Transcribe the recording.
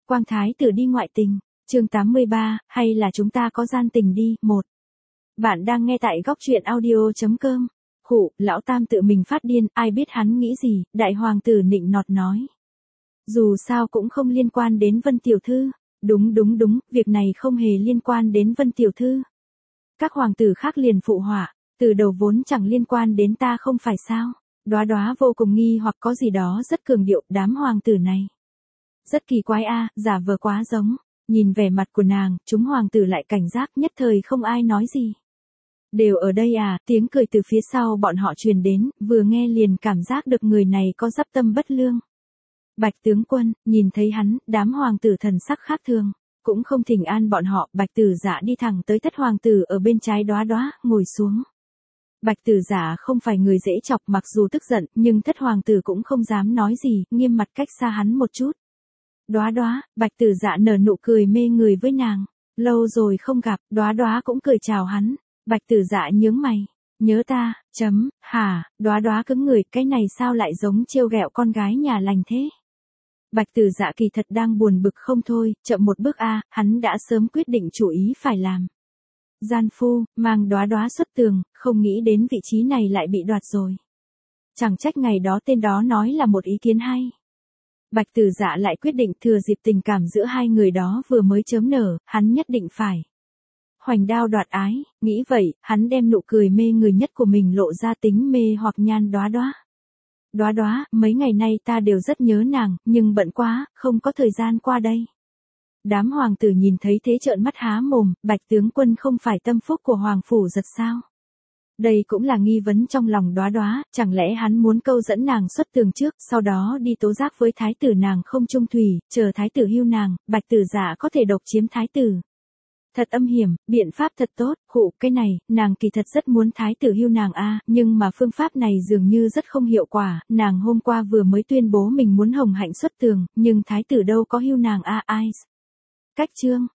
Quang thái tử đi ngoại tình, chương 83, hay là chúng ta có gian tình đi, 1. Bạn đang nghe tại góc truyện audio.com. Khụ, lão tam tự mình phát điên, ai biết hắn nghĩ gì, đại hoàng tử nịnh nọt nói. Dù sao cũng không liên quan đến Vân tiểu thư. Đúng, việc này không hề liên quan đến Vân tiểu thư. Các hoàng tử khác liền phụ họa, từ đầu vốn chẳng liên quan đến ta không phải sao. Đóa Đóa vô cùng nghi hoặc có gì đó rất cường điệu, đám hoàng tử này. Rất kỳ quái a, giả vờ quá giống. Nhìn vẻ mặt của nàng, chúng hoàng tử lại cảnh giác, nhất thời không ai nói gì. Đều ở đây à, tiếng cười từ phía sau bọn họ truyền đến, vừa nghe liền cảm giác được người này có dắp tâm bất lương. Bạch tướng quân, nhìn thấy hắn, đám hoàng tử thần sắc khác thường, cũng không thỉnh an bọn họ, Bạch Tử Dạ đi thẳng tới thất hoàng tử ở bên trái Đóa Đóa, ngồi xuống. Bạch Tử Dạ không phải người dễ chọc, mặc dù tức giận, nhưng thất hoàng tử cũng không dám nói gì, nghiêm mặt cách xa hắn một chút. Đóa Đóa, Bạch Tử Dạ nở nụ cười mê người với nàng, lâu rồi không gặp, Đóa Đóa cũng cười chào hắn. Bạch Tử Dạ nhướng mày, nhớ ta, hả, Đóa Đóa cứng người, cái này sao lại giống trêu ghẹo con gái nhà lành thế? Bạch Tử Dạ kỳ thật đang buồn bực không thôi, chậm một bước a, hắn đã sớm quyết định chủ ý phải làm. Gian phu, mang Đóa Đóa xuất tường, không nghĩ đến vị trí này lại bị đoạt rồi. Chẳng trách ngày đó tên đó nói là một ý kiến hay. Bạch Tử Dạ lại quyết định thừa dịp tình cảm giữa hai người đó vừa mới chớm nở, hắn nhất định phải hoành đao đoạt ái, nghĩ vậy, hắn đem nụ cười mê người nhất của mình lộ ra tính mê hoặc nhan Đóa Đóa. Đóa Đóa, mấy ngày nay ta đều rất nhớ nàng, nhưng bận quá, không có thời gian qua đây. Đám hoàng tử nhìn thấy thế trợn mắt há mồm, Bạch tướng quân không phải tâm phúc của hoàng phủ giật sao? Đây cũng là nghi vấn trong lòng Đóa Đóa, chẳng lẽ hắn muốn câu dẫn nàng xuất tường trước, sau đó đi tố giác với thái tử nàng không trung thủy, chờ thái tử hưu nàng, Bạch Tử Dạ có thể độc chiếm thái tử. Thật âm hiểm, biện pháp thật tốt, khụ, cái này, nàng kỳ thật rất muốn thái tử hưu nàng a, nhưng mà phương pháp này dường như rất không hiệu quả, nàng hôm qua vừa mới tuyên bố mình muốn hồng hạnh xuất tường, nhưng thái tử đâu có hưu nàng a, ai. Cách chương,